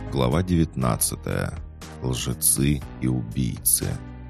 Глава 19. Лжецы и убийцы.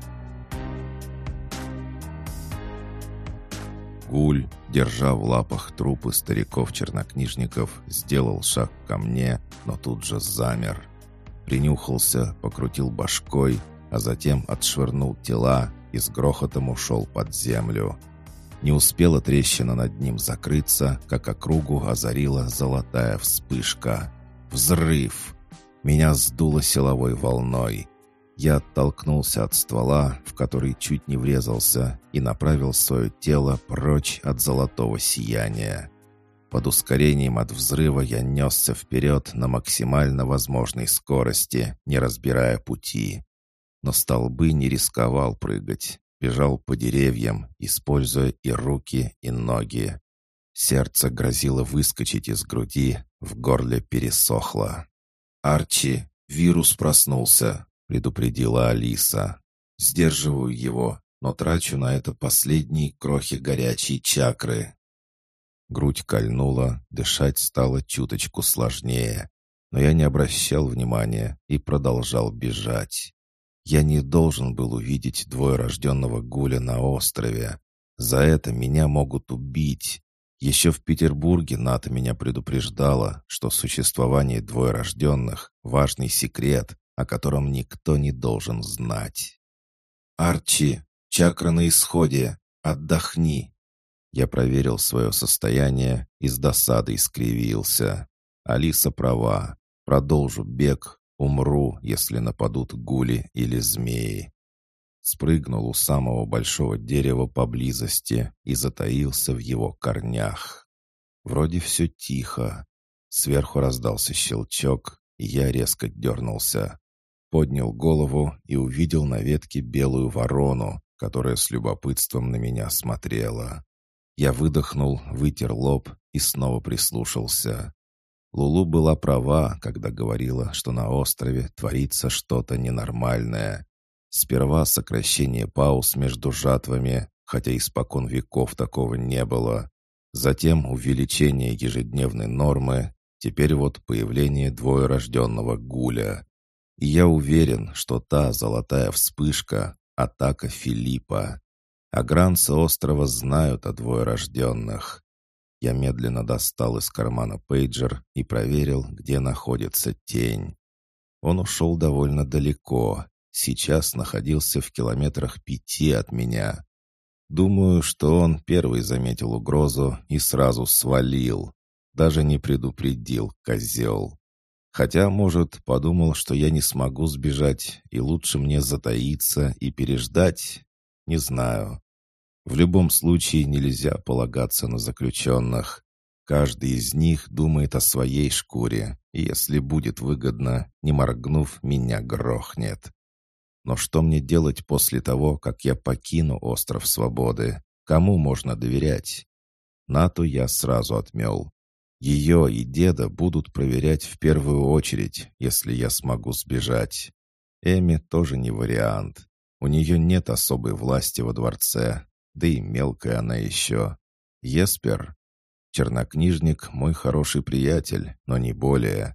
Гуль, держа в лапах трупы стариков-чернокнижников, сделал шаг ко мне, но тут же замер. Принюхался, покрутил башкой, а затем отшвырнул тела и с грохотом ушел под землю. Не успела трещина над ним закрыться, как округу озарила золотая вспышка. Взрыв! Меня сдуло силовой волной. Я оттолкнулся от ствола, в который чуть не врезался, и направил свое тело прочь от золотого сияния. Под ускорением от взрыва я несся вперед на максимально возможной скорости, не разбирая пути. Но столбы не рисковал прыгать, бежал по деревьям, используя и руки, и ноги. Сердце грозило выскочить из груди, в горле пересохло. «Арчи, вирус проснулся», — предупредила Алиса. «Сдерживаю его, но трачу на это последние крохи горячей чакры». Грудь кольнула, дышать стало чуточку сложнее, но я не обращал внимания и продолжал бежать. Я не должен был увидеть двоерожденного Гуля на острове. За это меня могут убить. Еще в Петербурге НАТО меня предупреждало, что существование двоерожденных — важный секрет, о котором никто не должен знать. «Арчи, чакра на исходе! Отдохни!» Я проверил свое состояние и с досадой скривился. Алиса права. Продолжу бег, умру, если нападут гули или змеи. Спрыгнул у самого большого дерева поблизости и затаился в его корнях. Вроде все тихо. Сверху раздался щелчок, и я резко дернулся. Поднял голову и увидел на ветке белую ворону, которая с любопытством на меня смотрела. Я выдохнул, вытер лоб и снова прислушался. Лулу была права, когда говорила, что на острове творится что-то ненормальное. Сперва сокращение пауз между жатвами, хотя испокон веков такого не было. Затем увеличение ежедневной нормы, теперь вот появление двоерожденного Гуля. И я уверен, что та золотая вспышка — атака Филиппа. Агранцы острова знают о двоерожденных. Я медленно достал из кармана пейджер и проверил, где находится тень. Он ушел довольно далеко. Сейчас находился в километрах 5 от меня. Думаю, что он первый заметил угрозу и сразу свалил. Даже не предупредил, козел. Хотя, может, подумал, что я не смогу сбежать, и лучше мне затаиться и переждать. Не знаю. В любом случае нельзя полагаться на заключенных. Каждый из них думает о своей шкуре, и если будет выгодно, не моргнув, меня грохнет. Но что мне делать после того, как я покину остров свободы? Кому можно доверять? Нату я сразу отмел. Ее и деда будут проверять в первую очередь, если я смогу сбежать. Эми тоже не вариант. У нее нет особой власти во дворце, да и мелкая она еще. Еспер? Чернокнижник — мой хороший приятель, но не более.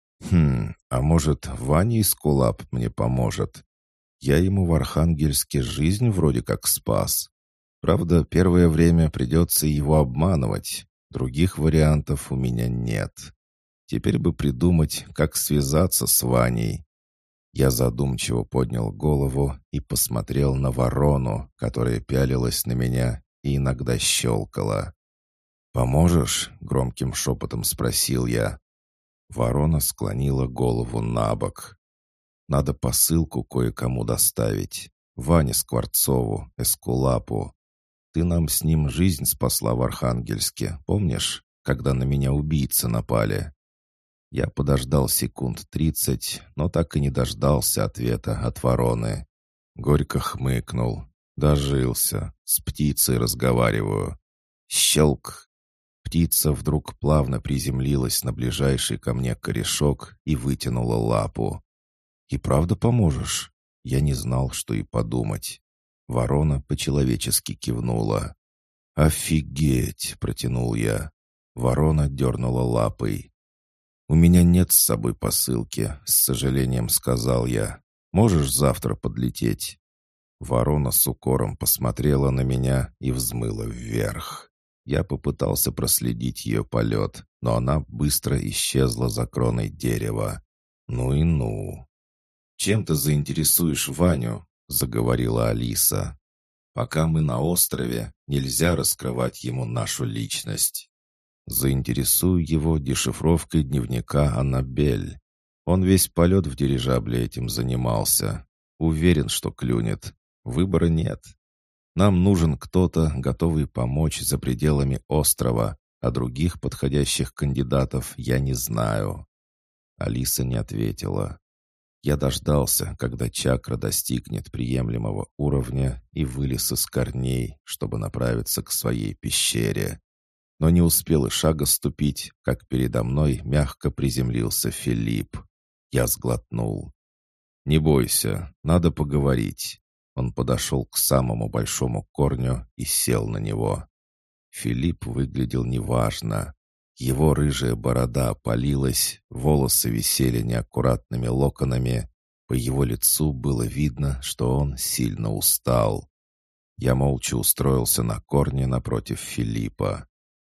А может, Ваня из Кулап мне поможет? Я ему в Архангельске жизнь вроде как спас. Правда, первое время придется его обманывать. Других вариантов у меня нет. Теперь бы придумать, как связаться с Ваней. Я задумчиво поднял голову и посмотрел на ворону, которая пялилась на меня и иногда щелкала. «Поможешь?» — громким шепотом спросил я. Ворона склонила голову на бок. «Надо посылку кое-кому доставить. Ване Скворцову, Эскулапу. Ты нам с ним жизнь спасла в Архангельске, помнишь, когда на меня убийцы напали?» Я подождал секунд 30, но так и не дождался ответа от вороны. Горько хмыкнул. Дожился. С птицей разговариваю. Щелк. Птица вдруг плавно приземлилась на ближайший ко мне корешок и вытянула лапу. «И правда поможешь?» Я не знал, что и подумать. Ворона по-человечески кивнула. «Офигеть!» — протянул я. Ворона дернула лапой. «У меня нет с собой посылки», — с сожалением сказал я. «Можешь завтра подлететь?» Ворона с укором посмотрела на меня и взмыла вверх. Я попытался проследить ее полет, но она быстро исчезла за кроной дерева. Ну и ну. «Чем ты заинтересуешь Ваню?» — заговорила Алиса. «Пока мы на острове, нельзя раскрывать ему нашу личность. Заинтересую его дешифровкой дневника Аннабель. Он весь полет в дирижабле этим занимался. Уверен, что клюнет. Выбора нет. Нам нужен кто-то, готовый помочь за пределами острова, а других подходящих кандидатов я не знаю». Алиса не ответила. Я дождался, когда чакра достигнет приемлемого уровня и вылез из корней, чтобы направиться к своей пещере. Но не успел и шага ступить, как передо мной мягко приземлился Филипп. Я сглотнул. «Не бойся, надо поговорить». Он подошел к самому большому корню и сел на него. Филипп выглядел неважно. Его рыжая борода опалилась, волосы висели неаккуратными локонами. По его лицу было видно, что он сильно устал. Я молча устроился на корне напротив Филиппа.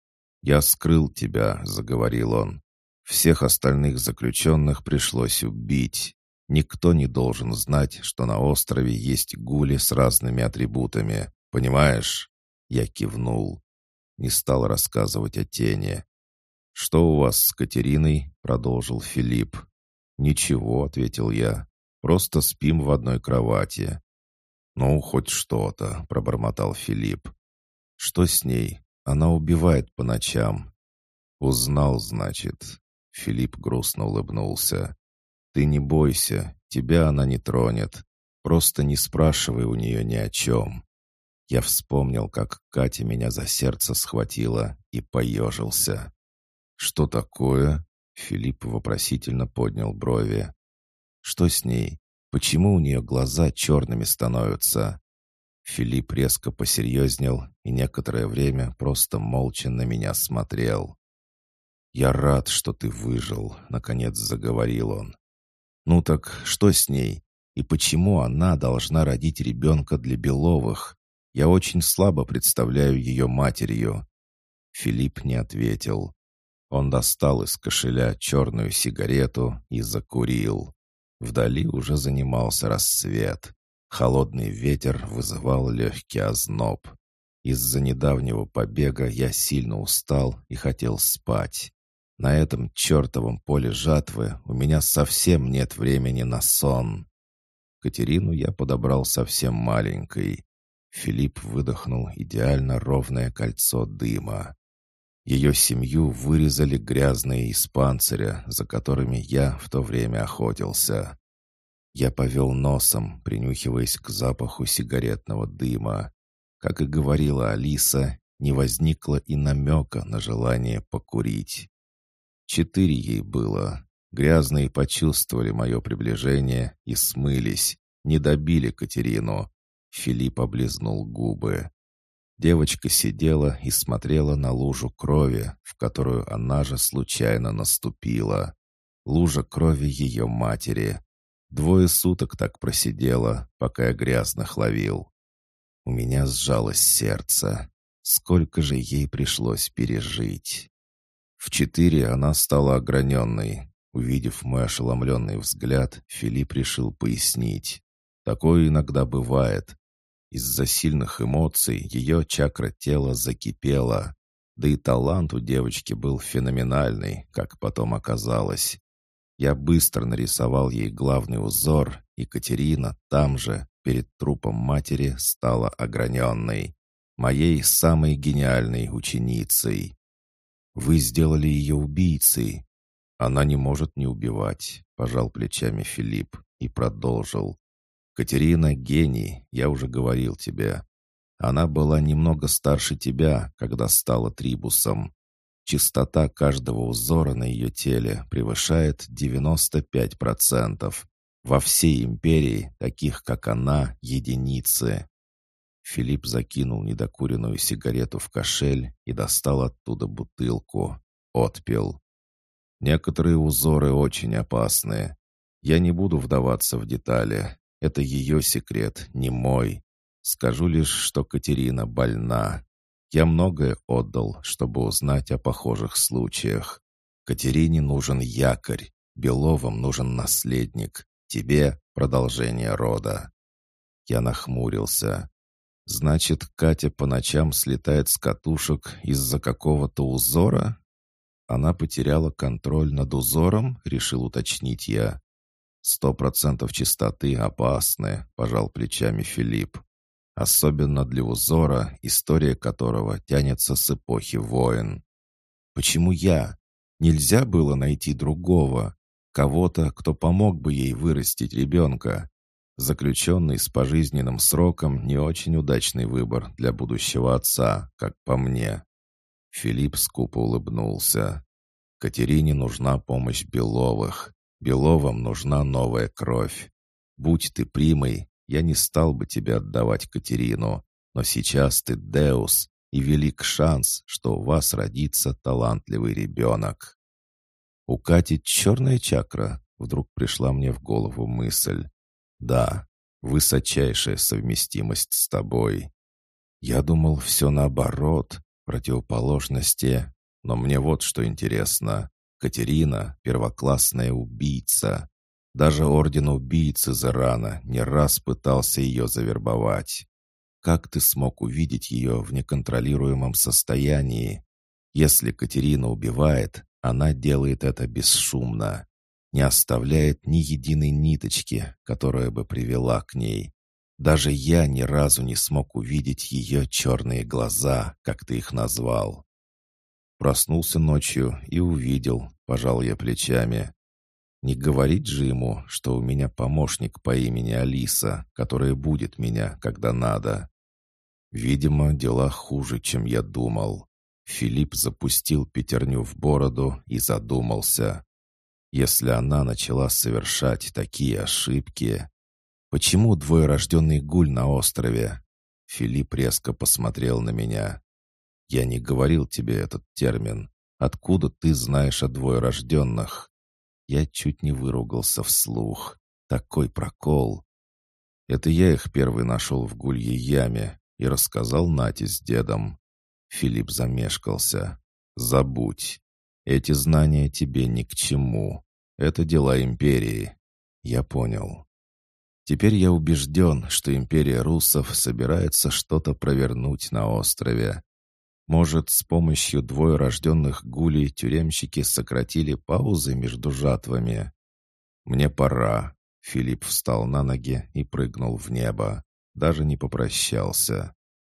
«Я скрыл тебя», — заговорил он. «Всех остальных заключенных пришлось убить. Никто не должен знать, что на острове есть гули с разными атрибутами. Понимаешь?» Я кивнул. Не стал рассказывать о тени. «Что у вас с Катериной?» — продолжил Филипп. «Ничего», — ответил я. «Просто спим в одной кровати». «Ну, хоть что-то», — пробормотал Филипп. «Что с ней? Она убивает по ночам». «Узнал, значит». Филипп грустно улыбнулся. «Ты не бойся, тебя она не тронет. Просто не спрашивай у нее ни о чем». Я вспомнил, как Катя меня за сердце схватила и поежился. «Что такое?» Филипп вопросительно поднял брови. «Что с ней? Почему у нее глаза черными становятся?» Филипп резко посерьезнел и некоторое время просто молча на меня смотрел. «Я рад, что ты выжил», — наконец заговорил он. «Ну так что с ней? И почему она должна родить ребенка для Беловых? Я очень слабо представляю ее матерью». Филипп не ответил. Он достал из кошеля черную сигарету и закурил. Вдали уже занимался рассвет. Холодный ветер вызывал легкий озноб. Из-за недавнего побега я сильно устал и хотел спать. На этом чертовом поле жатвы у меня совсем нет времени на сон. Катерину я подобрал совсем маленькой. Филипп выдохнул идеально ровное кольцо дыма. Ее семью вырезали грязные из панциря, за которыми я в то время охотился. Я повел носом, принюхиваясь к запаху сигаретного дыма. Как и говорила Алиса, не возникло и намека на желание покурить. 4 ей было. Грязные почувствовали мое приближение и смылись, не добили Катерину. Филипп облизнул губы. Девочка сидела и смотрела на лужу крови, в которую она же случайно наступила. Лужа крови ее матери. 2 суток так просидела, пока я грязных ловил. У меня сжалось сердце. Сколько же ей пришлось пережить. В 4 она стала ограненной. Увидев мой ошеломленный взгляд, Филипп решил пояснить. Такое иногда бывает. Из-за сильных эмоций ее чакра тела закипела. Да и талант у девочки был феноменальный, как потом оказалось. Я быстро нарисовал ей главный узор, и Катерина там же, перед трупом матери, стала ограненной. Моей самой гениальной ученицей. «Вы сделали ее убийцей». «Она не может не убивать», — пожал плечами Филипп и продолжил. «Катерина — гений, я уже говорил тебе. Она была немного старше тебя, когда стала трибусом. Частота каждого узора на ее теле превышает 95%. Во всей империи, таких как она, единицы». Филипп закинул недокуренную сигарету в кошель и достал оттуда бутылку. Отпил. Некоторые узоры очень опасны. Я не буду вдаваться в детали. Это ее секрет, не мой. Скажу лишь, что Катерина больна. Я многое отдал, чтобы узнать о похожих случаях. Катерине нужен якорь, Беловым нужен наследник, тебе продолжение рода. Я нахмурился. Значит, Катя по ночам слетает с катушек из-за какого-то узора? Она потеряла контроль над узором, решил уточнить я. 100% чистоты опасны, пожал плечами Филипп. Особенно для узора, история которого тянется с эпохи войн. Почему я? Нельзя было найти другого, кого-то, кто помог бы ей вырастить ребенка. Заключенный с пожизненным сроком не очень удачный выбор для будущего отца, как по мне. Филипп скупо улыбнулся. Катерине нужна помощь Беловых. Беловым нужна новая кровь. Будь ты примой, я не стал бы тебе отдавать Катерину, но сейчас ты Деус, и велик шанс, что у вас родится талантливый ребенок. У Кати черная чакра, вдруг пришла мне в голову мысль. Да, высочайшая совместимость с тобой. Я думал, все наоборот, противоположности. Но мне вот что интересно. Катерина — первоклассная убийца. Даже орден убийц из Ирана не раз пытался ее завербовать. Как ты смог увидеть ее в неконтролируемом состоянии? Если Катерина убивает, она делает это бесшумно. Не оставляет ни единой ниточки, которая бы привела к ней. Даже я ни разу не смог увидеть ее черные глаза, как ты их назвал. Проснулся ночью и увидел, пожал я плечами. Не говорить же ему, что у меня помощник по имени Алиса, которая будет меня, когда надо. Видимо, дела хуже, чем я думал. Филипп запустил пятерню в бороду и задумался. Если она начала совершать такие ошибки... Почему двоерожденный гуль на острове? Филипп резко посмотрел на меня. Я не говорил тебе этот термин. Откуда ты знаешь о двоерожденных? Я чуть не выругался вслух. Такой прокол. Это я их первый нашел в гульей яме и рассказал Нате с дедом. Филипп замешкался. Забудь. Эти знания тебе ни к чему. Это дела империи. Я понял. Теперь я убежден, что империя руссов собирается что-то провернуть на острове. Может, с помощью двоерожденных гулей тюремщики сократили паузы между жатвами? Мне пора. Филипп встал на ноги и прыгнул в небо. Даже не попрощался.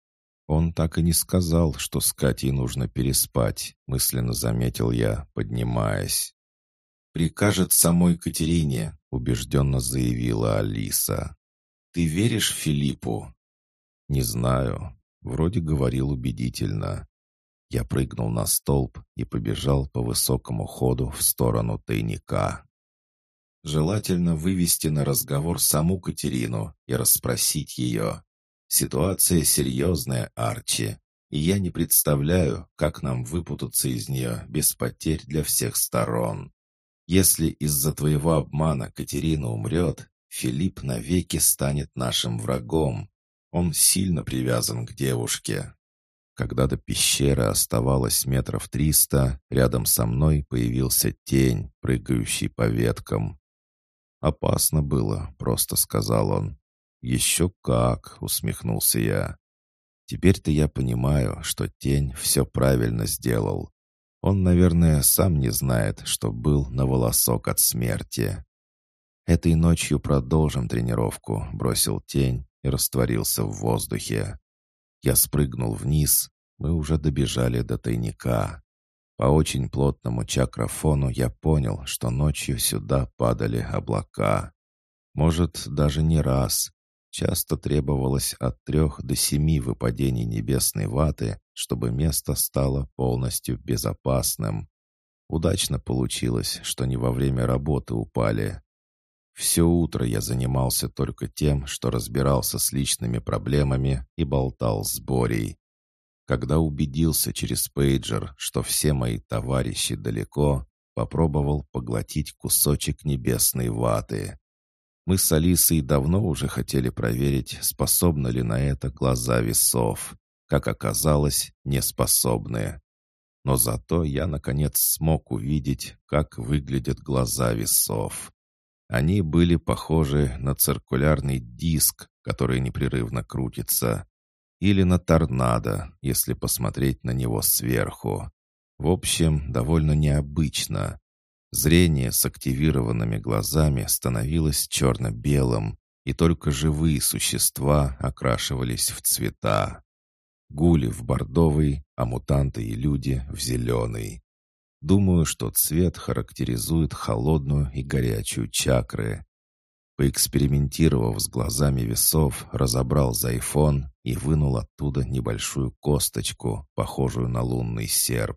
Он так и не сказал, что с Катей нужно переспать, мысленно заметил я, поднимаясь. «Прикажет самой Катерине», — убежденно заявила Алиса. «Ты веришь Филиппу?» «Не знаю. Вроде говорил убедительно». Я прыгнул на столб и побежал по высокому ходу в сторону тайника. Желательно вывести на разговор саму Катерину и расспросить ее. Ситуация серьезная, Арчи, и я не представляю, как нам выпутаться из нее без потерь для всех сторон. Если из-за твоего обмана Катерина умрет, Филипп навеки станет нашим врагом. Он сильно привязан к девушке. Когда до пещеры оставалось 300 метров, рядом со мной появился тень, прыгающий по веткам. «Опасно было», — просто сказал он. «Еще как», — усмехнулся я. «Теперь-то я понимаю, что тень все правильно сделал. Он, наверное, сам не знает, что был на волосок от смерти». «Этой ночью продолжим тренировку», — бросил тень и растворился в воздухе. Я спрыгнул вниз, мы уже добежали до тайника. По очень плотному чакрофону я понял, что ночью сюда падали облака. Может, даже не раз. Часто требовалось от 3 до 7 выпадений небесной ваты, чтобы место стало полностью безопасным. Удачно получилось, что не во время работы упали. Все утро я занимался только тем, что разбирался с личными проблемами и болтал с Борей. Когда убедился через пейджер, что все мои товарищи далеко, попробовал поглотить кусочек небесной ваты. Мы с Алисой давно уже хотели проверить, способны ли на это глаза весов. Как оказалось, не способны. Но зато я, наконец, смог увидеть, как выглядят глаза весов. Они были похожи на циркулярный диск, который непрерывно крутится, или на торнадо, если посмотреть на него сверху. В общем, довольно необычно. Зрение с активированными глазами становилось черно-белым, и только живые существа окрашивались в цвета. Гули в бордовый, а мутанты и люди в зеленый. Думаю, что цвет характеризует холодную и горячую чакры. Поэкспериментировав с глазами весов, разобрал зайфон и вынул оттуда небольшую косточку, похожую на лунный серп.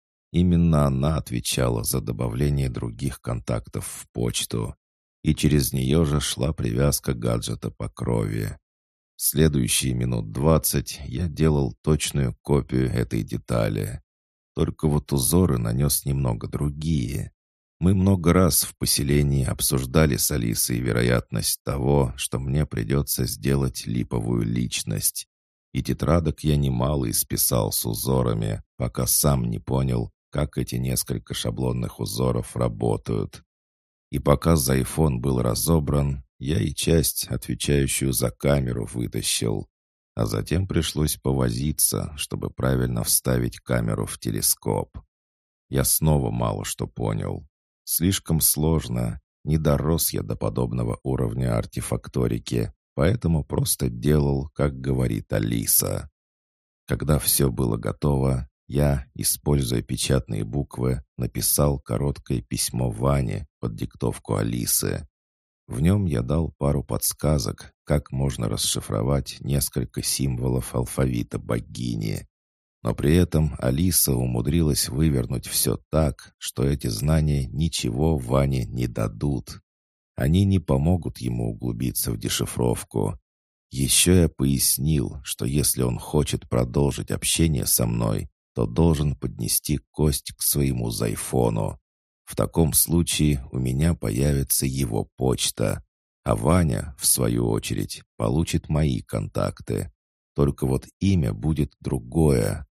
Именно она отвечала за добавление других контактов в почту, и через нее же шла привязка гаджета по крови. Следующие минут 20 я делал точную копию этой детали. Только вот узоры нанес немного другие. Мы много раз в поселении обсуждали с Алисой вероятность того, что мне придется сделать липовую личность. И тетрадок я немало исписал с узорами, пока сам не понял, как эти несколько шаблонных узоров работают. И пока зайфон был разобран, я и часть, отвечающую за камеру, вытащил. А затем пришлось повозиться, чтобы правильно вставить камеру в телескоп. Я снова мало что понял. Слишком сложно, не дорос я до подобного уровня артефакторики, поэтому просто делал, как говорит Алиса. Когда все было готово, я, используя печатные буквы, написал короткое письмо Ване под диктовку Алисы. В нем я дал пару подсказок, как можно расшифровать несколько символов алфавита богини. Но при этом Алиса умудрилась вывернуть все так, что эти знания ничего Ване не дадут. Они не помогут ему углубиться в дешифровку. Еще я пояснил, что если он хочет продолжить общение со мной, то должен поднести кость к своему зайфону. В таком случае у меня появится его почта, а Ваня, в свою очередь, получит мои контакты. Только вот имя будет другое.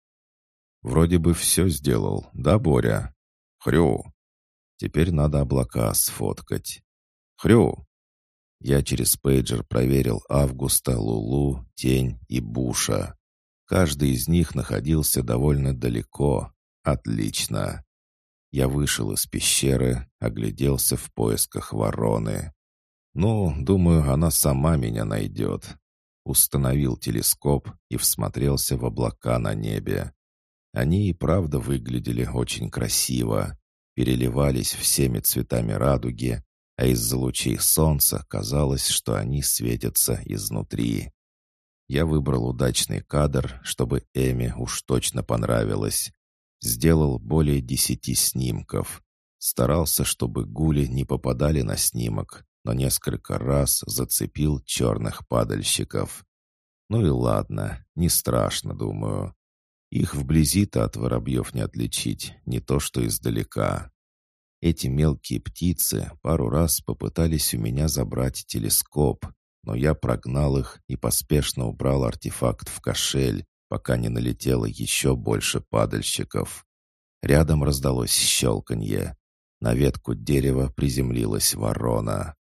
Вроде бы все сделал, да, Боря? Хрю. Теперь надо облака сфоткать. Хрю. Я через пейджер проверил Августа, Лулу, Тень и Буша. Каждый из них находился довольно далеко. Отлично. Я вышел из пещеры, огляделся в поисках вороны. Ну, думаю, она сама меня найдет. Установил телескоп и всмотрелся в облака на небе. Они и правда выглядели очень красиво, переливались всеми цветами радуги, а из-за лучей солнца казалось, что они светятся изнутри. Я выбрал удачный кадр, чтобы Эми уж точно понравилось. Сделал более 10 снимков. Старался, чтобы гули не попадали на снимок, но несколько раз зацепил черных падальщиков. Ну и ладно, не страшно, думаю. Их вблизи-то от воробьев не отличить, не то что издалека. Эти мелкие птицы пару раз попытались у меня забрать телескоп, но я прогнал их и поспешно убрал артефакт в кошель, пока не налетело еще больше падальщиков. Рядом раздалось щелканье. На ветку дерева приземлилась ворона.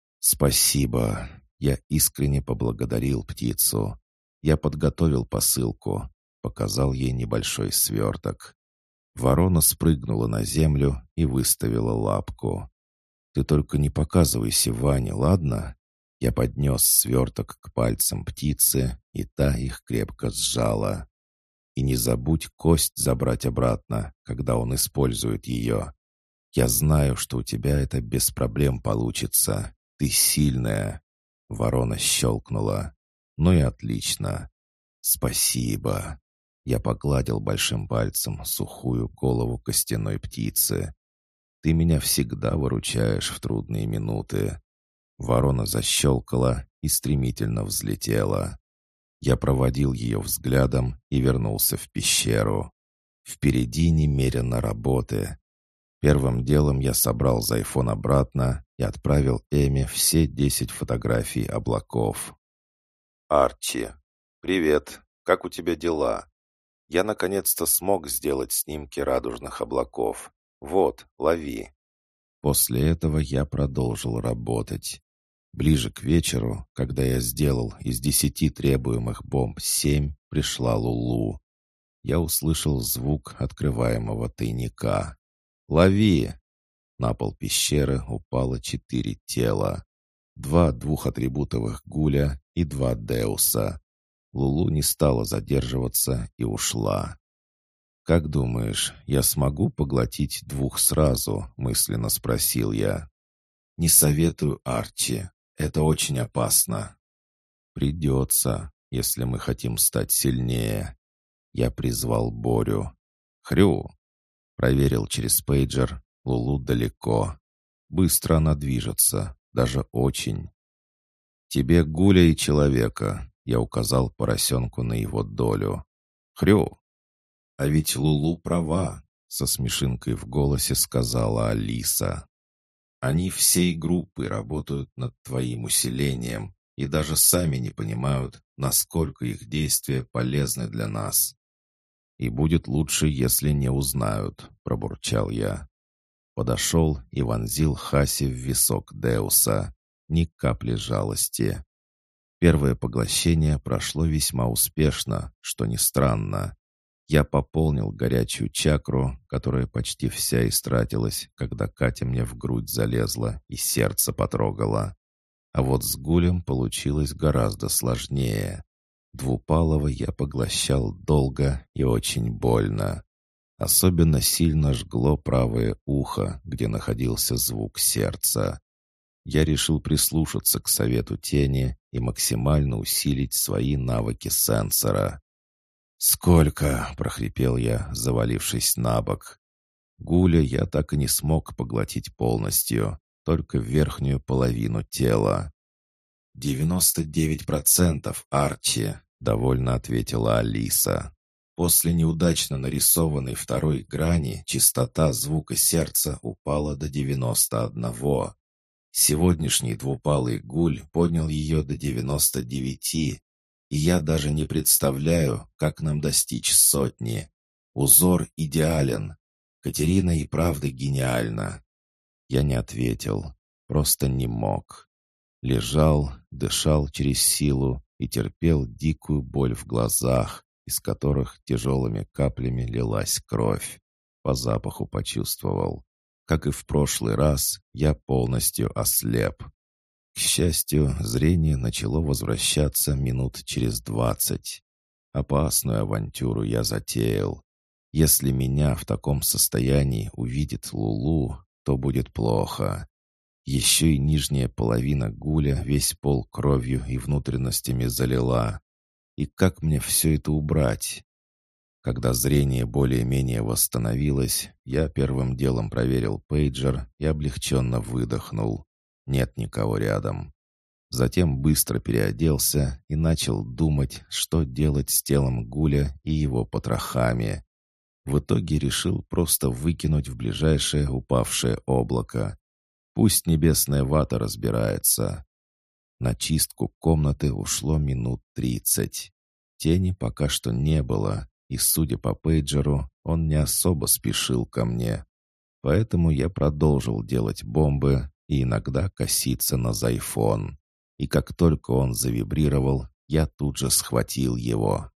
«Спасибо!» Я искренне поблагодарил птицу. Я подготовил посылку. Показал ей небольшой сверток. Ворона спрыгнула на землю и выставила лапку. «Ты только не показывайся Ване, ладно?» Я поднес сверток к пальцам птицы, и та их крепко сжала. «И не забудь кость забрать обратно, когда он использует ее. Я знаю, что у тебя это без проблем получится. Ты сильная». Ворона щелкнула. «Ну и отлично. Спасибо». Я погладил большим пальцем сухую голову костяной птицы. «Ты меня всегда выручаешь в трудные минуты». Ворона защелкала и стремительно взлетела. Я проводил ее взглядом и вернулся в пещеру. Впереди немерено работы. Первым делом я собрал Зайфон обратно и отправил Эми все 10 фотографий облаков. «Арчи, привет. Как у тебя дела? Я наконец-то смог сделать снимки радужных облаков. Вот, лови». После этого я продолжил работать. Ближе к вечеру, когда я сделал из 10 требуемых бомб 7, пришла Лулу. Я услышал звук открываемого тайника. «Лови!» На пол пещеры упало 4 тела. 2 двухатрибутовых гуля и 2 деуса. Лулу не стала задерживаться и ушла. «Как думаешь, я смогу поглотить 2 сразу?» — мысленно спросил я. «Не советую, Арчи. Это очень опасно». «Придется, если мы хотим стать сильнее». Я призвал Борю. «Хрю!» Проверил через пейджер. Лулу далеко. Быстро она движется, даже очень. «Тебе гуля и человека», — я указал поросенку на его долю. «Хрю!» «А ведь Лулу права», — со смешинкой в голосе сказала Алиса. «Они всей группой работают над твоим усилением и даже сами не понимают, насколько их действия полезны для нас». «И будет лучше, если не узнают», — пробурчал я. Подошел и вонзил Хаси в висок Деуса. Ни капли жалости. Первое поглощение прошло весьма успешно, что ни странно. Я пополнил горячую чакру, которая почти вся истратилась, когда Катя мне в грудь залезла и сердце потрогала. А вот с Гулем получилось гораздо сложнее. Двупалого я поглощал долго и очень больно. Особенно сильно жгло правое ухо, где находился звук сердца. Я решил прислушаться к совету тени и максимально усилить свои навыки сенсора. «Сколько?» — прохрипел я, завалившись на бок. Гуля я так и не смог поглотить полностью, только верхнюю половину тела. 99%, Арчи», — довольно ответила Алиса. После неудачно нарисованной второй грани частота звука сердца упала до 91. Сегодняшний двупалый гуль поднял ее до 99, и я даже не представляю, как нам достичь 100. Узор идеален. Катерина и правда гениальна. Я не ответил, просто не мог. Лежал, дышал через силу и терпел дикую боль в глазах, из которых тяжелыми каплями лилась кровь. По запаху почувствовал. Как и в прошлый раз, я полностью ослеп. К счастью, зрение начало возвращаться минут через 20. Опасную авантюру я затеял. Если меня в таком состоянии увидит Лулу, то будет плохо. Еще и нижняя половина гуля весь пол кровью и внутренностями залила. И как мне все это убрать? Когда зрение более-менее восстановилось, я первым делом проверил пейджер и облегченно выдохнул. Нет никого рядом. Затем быстро переоделся и начал думать, что делать с телом Гуля и его потрохами. В итоге решил просто выкинуть в ближайшее упавшее облако. Пусть небесная вата разбирается. На чистку комнаты ушло минут 30. Тени пока что не было, и, судя по пейджеру, он не особо спешил ко мне. Поэтому я продолжил делать бомбы и иногда коситься на Зайфон. И как только он завибрировал, я тут же схватил его.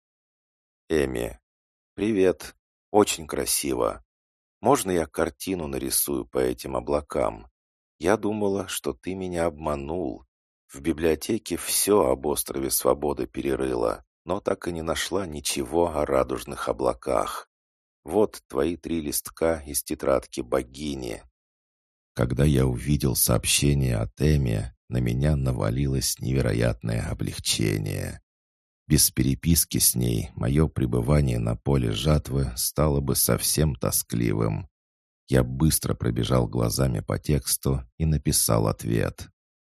«Эми, привет. Очень красиво. Можно я картину нарисую по этим облакам? Я думала, что ты меня обманул. В библиотеке все об острове Свободы перерыла, но так и не нашла ничего о радужных облаках. Вот твои 3 листка из тетрадки богини». Когда я увидел сообщение от Эми, на меня навалилось невероятное облегчение. Без переписки с ней мое пребывание на поле жатвы стало бы совсем тоскливым. Я быстро пробежал глазами по тексту и написал ответ.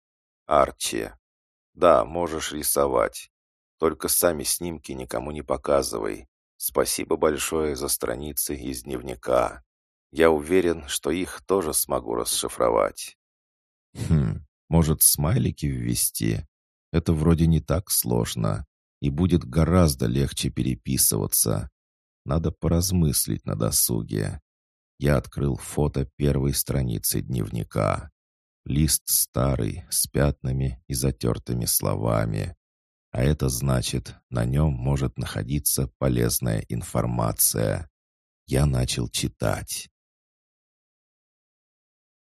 «Арчи, да, можешь рисовать. Только сами снимки никому не показывай. Спасибо большое за страницы из дневника. Я уверен, что их тоже смогу расшифровать. Может, смайлики ввести? Это вроде не так сложно, и будет гораздо легче переписываться. Надо поразмыслить на досуге. Я открыл фото первой страницы дневника. Лист старый, с пятнами и затертыми словами. А это значит, на нем может находиться полезная информация. Я начал читать.